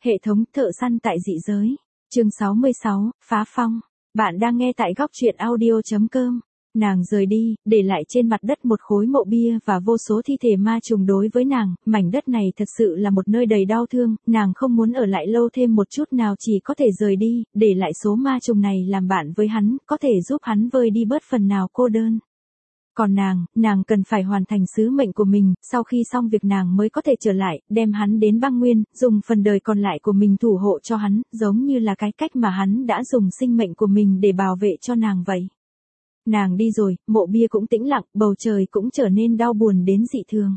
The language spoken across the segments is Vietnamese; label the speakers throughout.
Speaker 1: Hệ thống thợ săn tại dị giới. Chương 66, Phá phong. Bạn đang nghe tại góc truyện audio.com. Nàng rời đi, để lại trên mặt đất một khối mộ bia và vô số thi thể ma trùng. Đối với nàng, mảnh đất này thật sự là một nơi đầy đau thương, nàng không muốn ở lại lâu thêm một chút nào, chỉ có thể rời đi, để lại số ma trùng này làm bạn với hắn, có thể giúp hắn vơi đi bớt phần nào cô đơn. Còn nàng cần phải hoàn thành sứ mệnh của mình, sau khi xong việc nàng mới có thể trở lại, đem hắn đến băng nguyên, dùng phần đời còn lại của mình thủ hộ cho hắn, giống như là cái cách mà hắn đã dùng sinh mệnh của mình để bảo vệ cho nàng vậy. Nàng đi rồi, mộ bia cũng tĩnh lặng, bầu trời cũng trở nên đau buồn đến dị thường.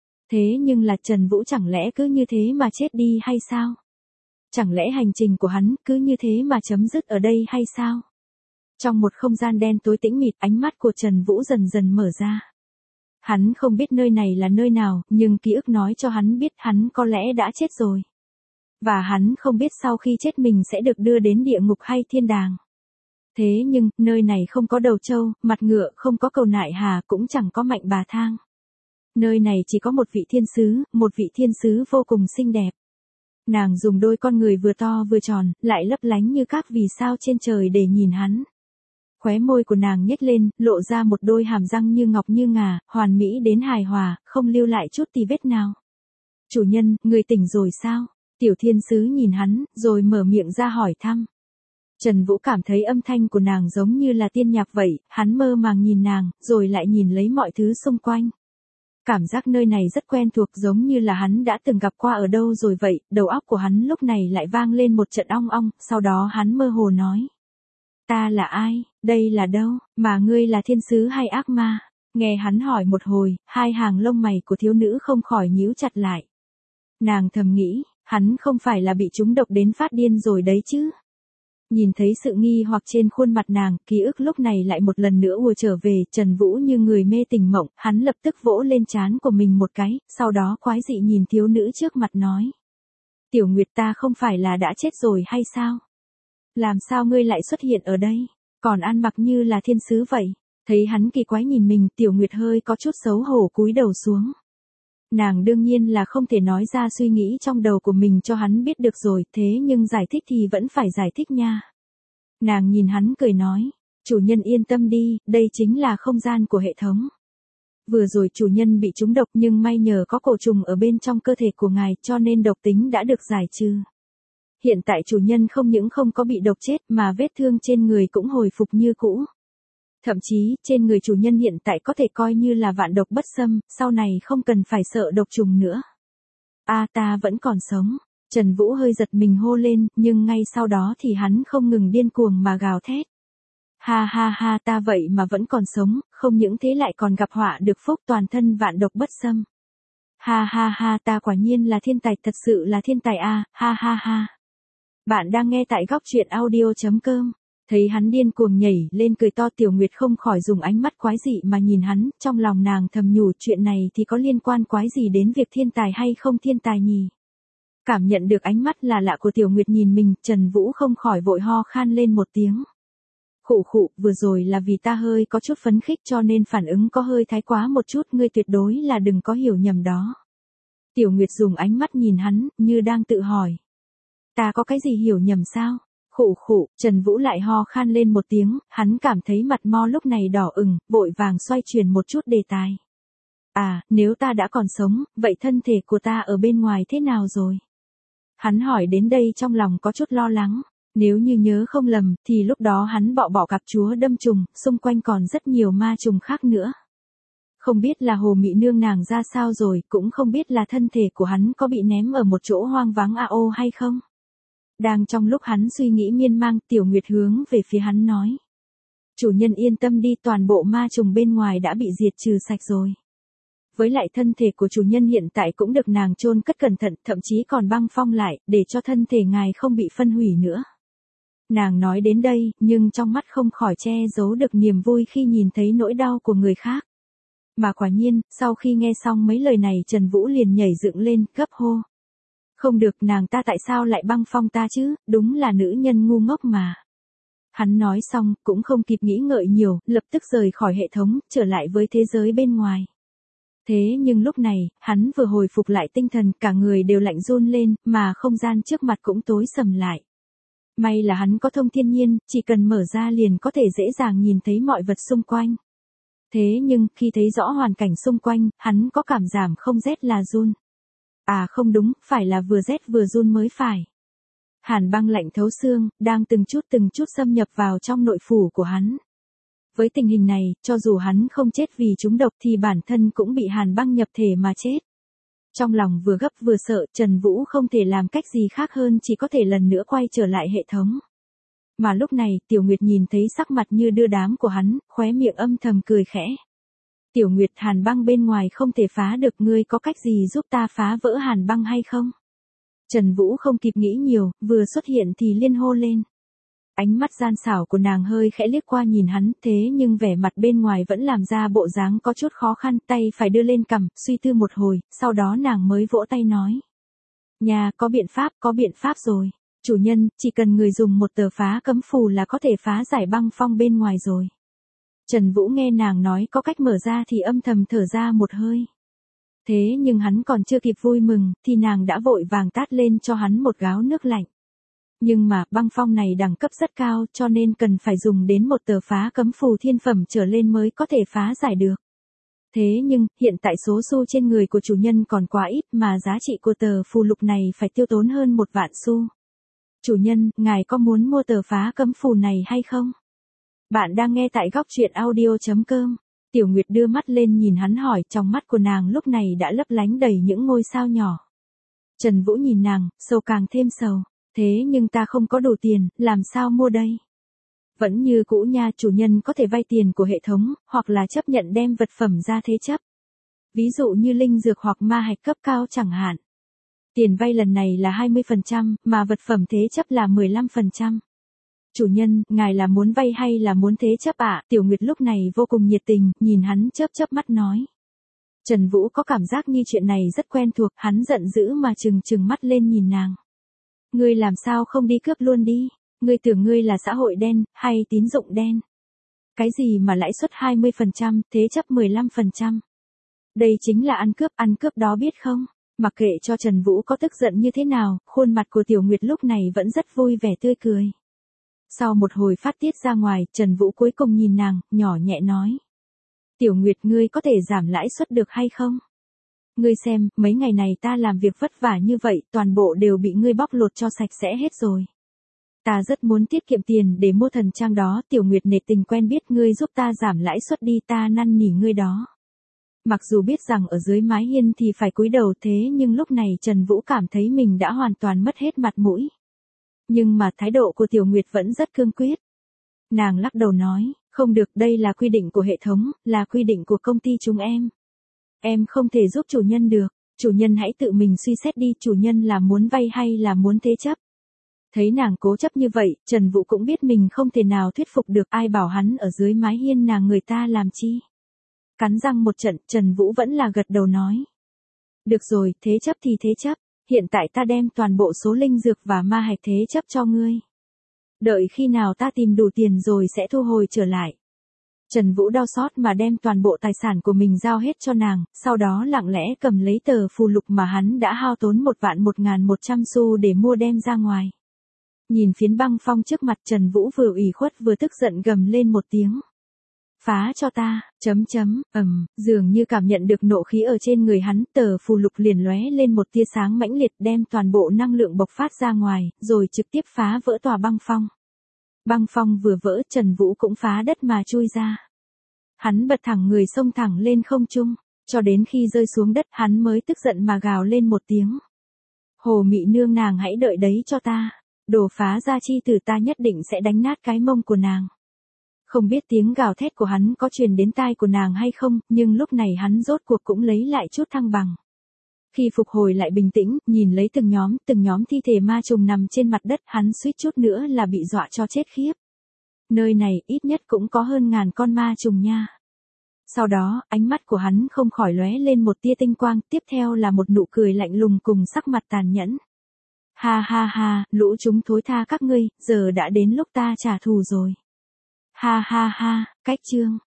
Speaker 1: Thế nhưng là Trần Vũ chẳng lẽ cứ như thế mà chết đi hay sao? Chẳng lẽ hành trình của hắn cứ như thế mà chấm dứt ở đây hay sao? Trong một không gian đen tối tĩnh mịt, ánh mắt của Trần Vũ dần dần mở ra. Hắn không biết nơi này là nơi nào, nhưng ký ức nói cho hắn biết hắn có lẽ đã chết rồi. Và hắn không biết sau khi chết mình sẽ được đưa đến địa ngục hay thiên đàng. Thế nhưng, nơi này không có đầu trâu, mặt ngựa, không có cầu nại hà, cũng chẳng có mạnh bà thang. Nơi này chỉ có một vị thiên sứ vô cùng xinh đẹp. Nàng dùng đôi con người vừa to vừa tròn, lại lấp lánh như các vì sao trên trời để nhìn hắn. Khóe môi của nàng nhếch lên, lộ ra một đôi hàm răng như ngọc như ngà, hoàn mỹ đến hài hòa, không lưu lại chút tì vết nào. Chủ nhân, người tỉnh rồi sao? Tiểu thiên sứ nhìn hắn, rồi mở miệng ra hỏi thăm. Trần Vũ cảm thấy âm thanh của nàng giống như là tiên nhạc vậy, hắn mơ màng nhìn nàng, rồi lại nhìn lấy mọi thứ xung quanh. Cảm giác nơi này rất quen thuộc, giống như là hắn đã từng gặp qua ở đâu rồi vậy, đầu óc của hắn lúc này lại vang lên một trận ong ong, sau đó hắn mơ hồ nói. Ta là ai, đây là đâu, mà ngươi là thiên sứ hay ác ma? Nghe hắn hỏi một hồi, hai hàng lông mày của thiếu nữ không khỏi nhíu chặt lại. Nàng thầm nghĩ, hắn không phải là bị trúng độc đến phát điên rồi đấy chứ? Nhìn thấy sự nghi hoặc trên khuôn mặt nàng, ký ức lúc này lại một lần nữa ùa trở về, Trần Vũ như người mê tình mộng, hắn lập tức vỗ lên trán của mình một cái, sau đó quái dị nhìn thiếu nữ trước mặt nói. Tiểu Nguyệt, ta không phải là đã chết rồi hay sao? Làm sao ngươi lại xuất hiện ở đây, còn ăn mặc như là thiên sứ vậy? Thấy hắn kỳ quái nhìn mình, Tiểu Nguyệt hơi có chút xấu hổ cúi đầu xuống. Nàng đương nhiên là không thể nói ra suy nghĩ trong đầu của mình cho hắn biết được rồi, thế nhưng giải thích thì vẫn phải giải thích nha. Nàng nhìn hắn cười nói, chủ nhân yên tâm đi, đây chính là không gian của hệ thống. Vừa rồi chủ nhân bị trúng độc nhưng may nhờ có cổ trùng ở bên trong cơ thể của ngài cho nên độc tính đã được giải trừ. Hiện tại chủ nhân không những không có bị độc chết mà vết thương trên người cũng hồi phục như cũ. Thậm chí, trên người chủ nhân hiện tại có thể coi như là vạn độc bất xâm, sau này không cần phải sợ độc trùng nữa. Ta vẫn còn sống. Trần Vũ hơi giật mình hô lên, nhưng ngay sau đó thì hắn không ngừng điên cuồng mà gào thét. Ha, ta vậy mà vẫn còn sống, không những thế lại còn gặp họa được phúc, toàn thân vạn độc bất xâm. Ha, ta quả nhiên là thiên tài, thật sự là thiên tài a, ha. Bạn đang nghe tại góc truyện audio.com. Thấy hắn điên cuồng nhảy lên cười to, Tiểu Nguyệt không khỏi dùng ánh mắt quái dị mà nhìn hắn, trong lòng nàng thầm nhủ chuyện này thì có liên quan quái gì đến việc thiên tài hay không thiên tài nhỉ? Cảm nhận được ánh mắt là lạ của Tiểu Nguyệt nhìn mình, Trần Vũ không khỏi vội ho khan lên một tiếng. Khụ, vừa rồi là vì ta hơi có chút phấn khích cho nên phản ứng có hơi thái quá một chút, ngươi tuyệt đối là đừng có hiểu nhầm đó. Tiểu Nguyệt dùng ánh mắt nhìn hắn, như đang tự hỏi. Ta có cái gì hiểu nhầm sao? Khụ, Trần Vũ lại ho khan lên một tiếng, hắn cảm thấy mặt mo lúc này đỏ ửng, vội vàng xoay chuyển một chút đề tài. Nếu ta đã còn sống, vậy thân thể của ta ở bên ngoài thế nào rồi? Hắn hỏi đến đây trong lòng có chút lo lắng, nếu như nhớ không lầm, thì lúc đó hắn bỏ cặp chúa đâm trùng, xung quanh còn rất nhiều ma trùng khác nữa. Không biết là Hồ Mị Nương nàng ra sao rồi, cũng không biết là thân thể của hắn có bị ném ở một chỗ hoang vắng hay không? Đang trong lúc hắn suy nghĩ miên man, Tiểu Nguyệt hướng về phía hắn nói. Chủ nhân yên tâm đi, toàn bộ ma trùng bên ngoài đã bị diệt trừ sạch rồi. Với lại thân thể của chủ nhân hiện tại cũng được nàng chôn cất cẩn thận, thậm chí còn băng phong lại, để cho thân thể ngài không bị phân hủy nữa. Nàng nói đến đây, nhưng trong mắt không khỏi che giấu được niềm vui khi nhìn thấy nỗi đau của người khác. Mà quả nhiên, sau khi nghe xong mấy lời này, Trần Vũ liền nhảy dựng lên, gấp hô. Không được, nàng ta tại sao lại băng phong ta chứ, đúng là nữ nhân ngu ngốc mà. Hắn nói xong, cũng không kịp nghĩ ngợi nhiều, lập tức rời khỏi hệ thống, trở lại với thế giới bên ngoài. Thế nhưng lúc này, hắn vừa hồi phục lại tinh thần, cả người đều lạnh run lên, mà không gian trước mặt cũng tối sầm lại. May là hắn có thông thiên nhiên, chỉ cần mở ra liền có thể dễ dàng nhìn thấy mọi vật xung quanh. Thế nhưng, khi thấy rõ hoàn cảnh xung quanh, hắn có cảm giảm không rét là run. À không đúng, phải là vừa rét vừa run mới phải. Hàn băng lạnh thấu xương, đang từng chút xâm nhập vào trong nội phủ của hắn. Với tình hình này, cho dù hắn không chết vì trúng độc thì bản thân cũng bị hàn băng nhập thể mà chết. Trong lòng vừa gấp vừa sợ, Trần Vũ không thể làm cách gì khác hơn chỉ có thể lần nữa quay trở lại hệ thống. Mà lúc này, Tiểu Nguyệt nhìn thấy sắc mặt như đưa đám của hắn, khóe miệng âm thầm cười khẽ. Tiểu Nguyệt, hàn băng bên ngoài không thể phá được, ngươi có cách gì giúp ta phá vỡ hàn băng hay không? Trần Vũ không kịp nghĩ nhiều, vừa xuất hiện thì liên hô lên. Ánh mắt gian xảo của nàng hơi khẽ liếc qua nhìn hắn, thế nhưng vẻ mặt bên ngoài vẫn làm ra bộ dáng có chút khó khăn, tay phải đưa lên cằm, suy tư một hồi, sau đó nàng mới vỗ tay nói. Nhà, có biện pháp rồi. Chủ nhân, chỉ cần người dùng một tờ phá cấm phù là có thể phá giải băng phong bên ngoài rồi. Trần Vũ nghe nàng nói có cách mở ra thì âm thầm thở ra một hơi. Thế nhưng hắn còn chưa kịp vui mừng, thì nàng đã vội vàng tát lên cho hắn một gáo nước lạnh. Nhưng mà, băng phong này đẳng cấp rất cao cho nên cần phải dùng đến một tờ phá cấm phù thiên phẩm trở lên mới có thể phá giải được. Thế nhưng, hiện tại số xu trên người của chủ nhân còn quá ít mà giá trị của tờ phù lục này phải tiêu tốn hơn 1 vạn xu. Chủ nhân, ngài có muốn mua tờ phá cấm phù này hay không? Bạn đang nghe tại góc truyện audio.com. Tiểu Nguyệt đưa mắt lên nhìn hắn hỏi, trong mắt của nàng lúc này đã lấp lánh đầy những ngôi sao nhỏ. Trần Vũ nhìn nàng, sầu càng thêm sầu. Thế nhưng ta không có đủ tiền, làm sao mua đây? Vẫn như cũ nha, chủ nhân có thể vay tiền của hệ thống, hoặc là chấp nhận đem vật phẩm ra thế chấp. Ví dụ như linh dược hoặc ma hạch cấp cao chẳng hạn. Tiền vay lần này là 20%, mà vật phẩm thế chấp là 15%. Chủ nhân, ngài là muốn vay hay là muốn thế chấp ạ? Tiểu Nguyệt lúc này vô cùng nhiệt tình, nhìn hắn chớp mắt nói. Trần Vũ có cảm giác như chuyện này rất quen thuộc, hắn giận dữ mà trừng mắt lên nhìn nàng. Ngươi làm sao không đi cướp luôn đi? Ngươi tưởng ngươi là xã hội đen, hay tín dụng đen? Cái gì mà lãi suất 20%, thế chấp 15%? Đây chính là ăn cướp đó biết không? Mặc kệ cho Trần Vũ có tức giận như thế nào, khuôn mặt của Tiểu Nguyệt lúc này vẫn rất vui vẻ tươi cười. Sau một hồi phát tiết ra ngoài, Trần Vũ cuối cùng nhìn nàng, nhỏ nhẹ nói. Tiểu Nguyệt, ngươi có thể giảm lãi suất được hay không? Ngươi xem, mấy ngày này ta làm việc vất vả như vậy, toàn bộ đều bị ngươi bóc lột cho sạch sẽ hết rồi. Ta rất muốn tiết kiệm tiền để mua thần trang đó, Tiểu Nguyệt nể tình quen biết ngươi giúp ta giảm lãi suất đi, ta năn nỉ ngươi đó. Mặc dù biết rằng ở dưới mái hiên thì phải cúi đầu, thế nhưng lúc này Trần Vũ cảm thấy mình đã hoàn toàn mất hết mặt mũi. Nhưng mà thái độ của Tiểu Nguyệt vẫn rất cương quyết. Nàng lắc đầu nói, không được, đây là quy định của hệ thống, là quy định của công ty chúng em. Em không thể giúp chủ nhân được, chủ nhân hãy tự mình suy xét đi, chủ nhân là muốn vay hay là muốn thế chấp. Thấy nàng cố chấp như vậy, Trần Vũ cũng biết mình không thể nào thuyết phục được, ai bảo hắn ở dưới mái hiên nàng người ta làm chi. Cắn răng một trận, Trần Vũ vẫn là gật đầu nói. Được rồi, thế chấp thì thế chấp, hiện tại ta đem toàn bộ số linh dược và ma hạch thế chấp cho ngươi. Đợi khi nào ta tìm đủ tiền rồi sẽ thu hồi trở lại. Trần Vũ đau xót mà đem toàn bộ tài sản của mình giao hết cho nàng, sau đó lặng lẽ cầm lấy tờ phù lục mà hắn đã hao tốn 1.100 xu để mua đem ra ngoài. Nhìn phiến băng phong trước mặt, Trần Vũ vừa ủy khuất vừa tức giận gầm lên một tiếng. Phá cho ta, dường như cảm nhận được nộ khí ở trên người hắn, tờ phù lục liền lóe lên một tia sáng mãnh liệt đem toàn bộ năng lượng bộc phát ra ngoài, rồi trực tiếp phá vỡ tòa băng phong. Băng phong vừa vỡ, Trần Vũ cũng phá đất mà chui ra. Hắn bật thẳng người xông thẳng lên không trung, cho đến khi rơi xuống đất hắn mới tức giận mà gào lên một tiếng. Hồ Mị nương, nàng hãy đợi đấy cho ta, đồ phá gia chi tử, ta nhất định sẽ đánh nát cái mông của nàng. Không biết tiếng gào thét của hắn có truyền đến tai của nàng hay không, nhưng lúc này hắn rốt cuộc cũng lấy lại chút thăng bằng. Khi phục hồi lại bình tĩnh, nhìn lấy từng nhóm thi thể ma trùng nằm trên mặt đất, hắn suýt chút nữa là bị dọa cho chết khiếp. Nơi này ít nhất cũng có hơn 1000 con ma trùng nha. Sau đó, ánh mắt của hắn không khỏi lóe lên một tia tinh quang, tiếp theo là một nụ cười lạnh lùng cùng sắc mặt tàn nhẫn. Ha ha ha, lũ chúng thối tha các ngươi, giờ đã đến lúc ta trả thù rồi. Ha ha ha, cách chương.